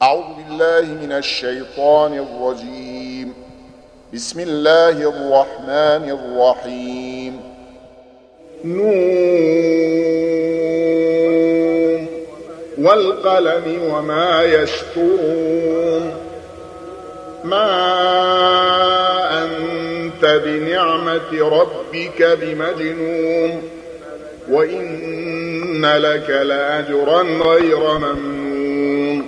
أعوذ بالله من الشيطان الرجيم. بسم الله الرحمن الرحيم. نون والقلم وما يسطرون. ما أنت بنعمة ربك بمجنون، وإن لك لأجرا غير ممنون،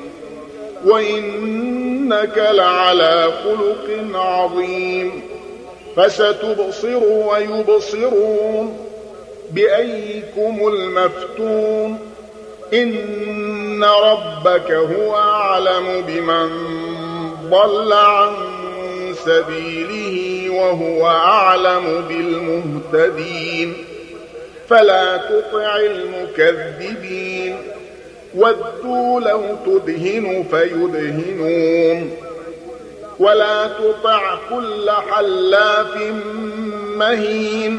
وإنك لعلى خلق عظيم. فستبصر ويبصرون بأيكم المفتون. إن ربك هو أعلم بمن ضل عن سبيله وهو أعلم بالمهتدين. فلا تطع المكذبين، ودوا لو تدهن فيدهنون. ولا تطع كل حلاف مهين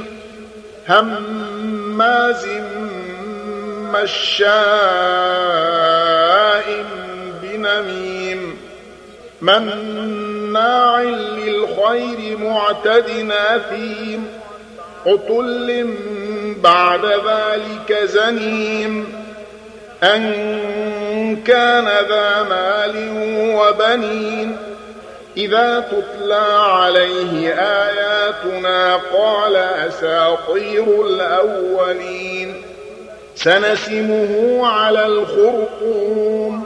هماز مشاء بنميم مناع للخير معتد أثيم عتل بعد ذلك زنيم أن كان ذا مال وبنين. إذا تتلى عليه آياتنا قال أساطير الأولين. سنسمه على الخرطوم.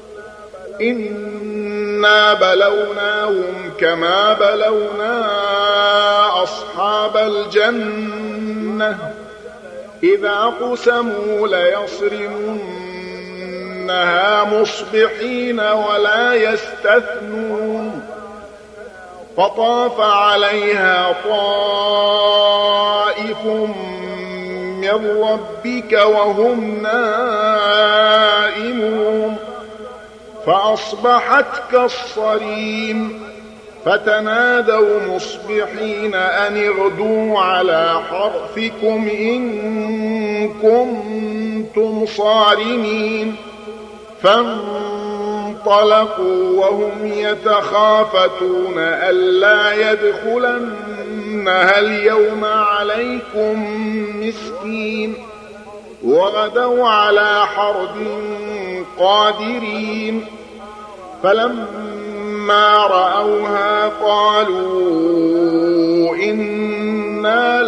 إنا بلوناهم كما بلونا أصحاب الجنة إذا قسموا ليصرمنها مصبحين ولا يستثنون. فطاف عليها طائف من ربك وهم نائمون فأصبحت كالصريم. فتنادوا مصبحين أن اغدوا على حرثكم إن كنتم صارمين. فانطلقوا وهم يتخافتون ألا يدخلنها اليوم عليكم مسكين. وغدوا على حرد قادرين. فلما رأوها قالوا إنا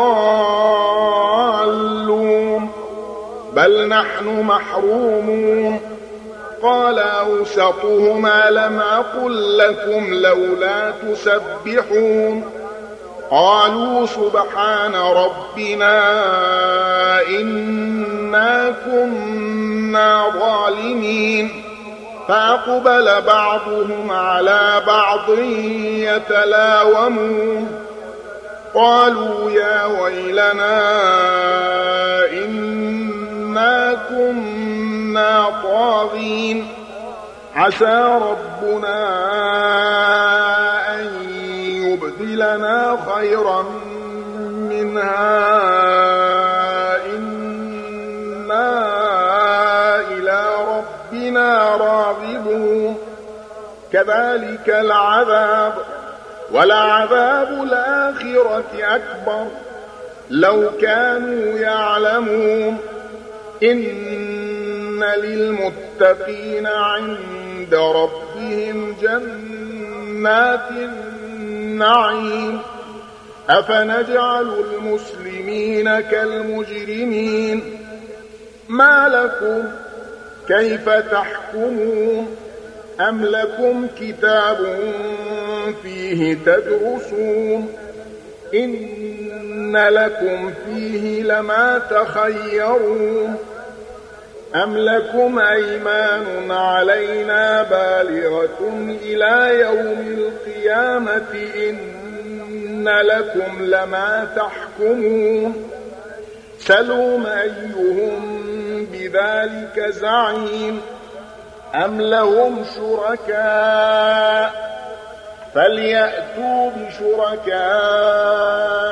لضالون بل نحن محرومون. قال أوسطهما لم أقل لكم لولا تسبحون. قالوا سبحان ربنا إنا كنا ظالمين. فأقبل بعضهم على بعض يتلاومون. قالوا يا ويلنا إنا كنا طاغين. عسى ربنا أن يبدلنا خيرا منها إنا إلى ربنا راغبون. كذلك العذاب ولعذاب الآخرة أكبر لو كانوا يعلمون. إن للمتقين عند ربهم جنات النعيم. أفنجعل المسلمين كالمجرمين. ما لكم كيف تحكمون؟ أم لكم كتاب فيه تدرسون؟ إن لكم فيه لما تخيرون. أم لكم أيمان علينا بالغة إلى يوم القيامة إن لكم لما تحكمون. سلوم أيهم بذلك زعيم. أم لهم شركاء فليأتوا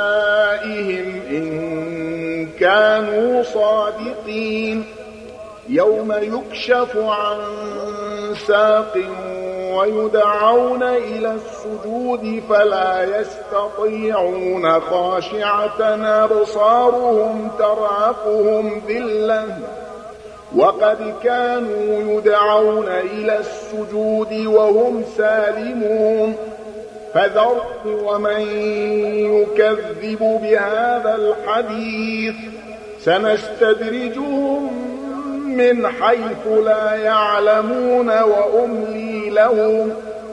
بشركائهم إن كانوا صادقين. يوم يكشف عن ساق ويدعون إلى السجود فلا يستطيعون خاشعة أبصارهم ترهقهم ذلة وقد كانوا يدعون إلى السجود وهم سالمون فذرت ومن يكذب بهذا الحديث سنستدرجهم من حيث لا يعلمون وأملي لهم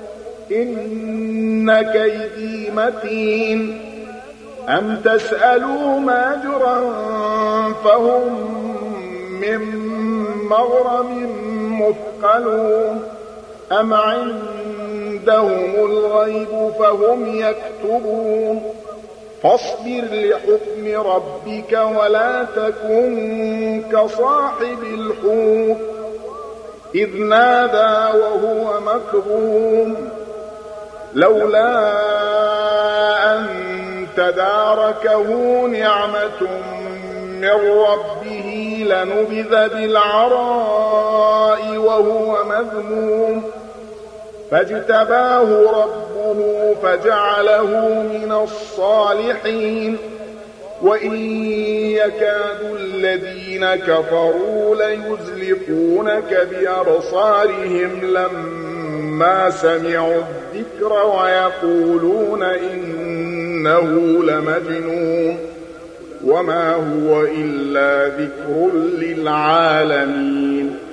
إن كيدي متين أم تسألوا أجرا فهم من مغرم مثقلون أم عندهم الغيب فهم يكتبون فاصبر لحكم ربك ولا تكن كصاحب الحوت إذ نادى وهو مكظوم لولا أن تداركه نعمة من ربه لنبذ بالعراء وهو مذموم فاجتباه ربه فجعله من الصالحين وإن يكاد الذين كفروا ليزلقونك بأبصارهم لما سمعوا الذكر ويقولون إنه لمجنون وما هو إلا ذكر للعالمين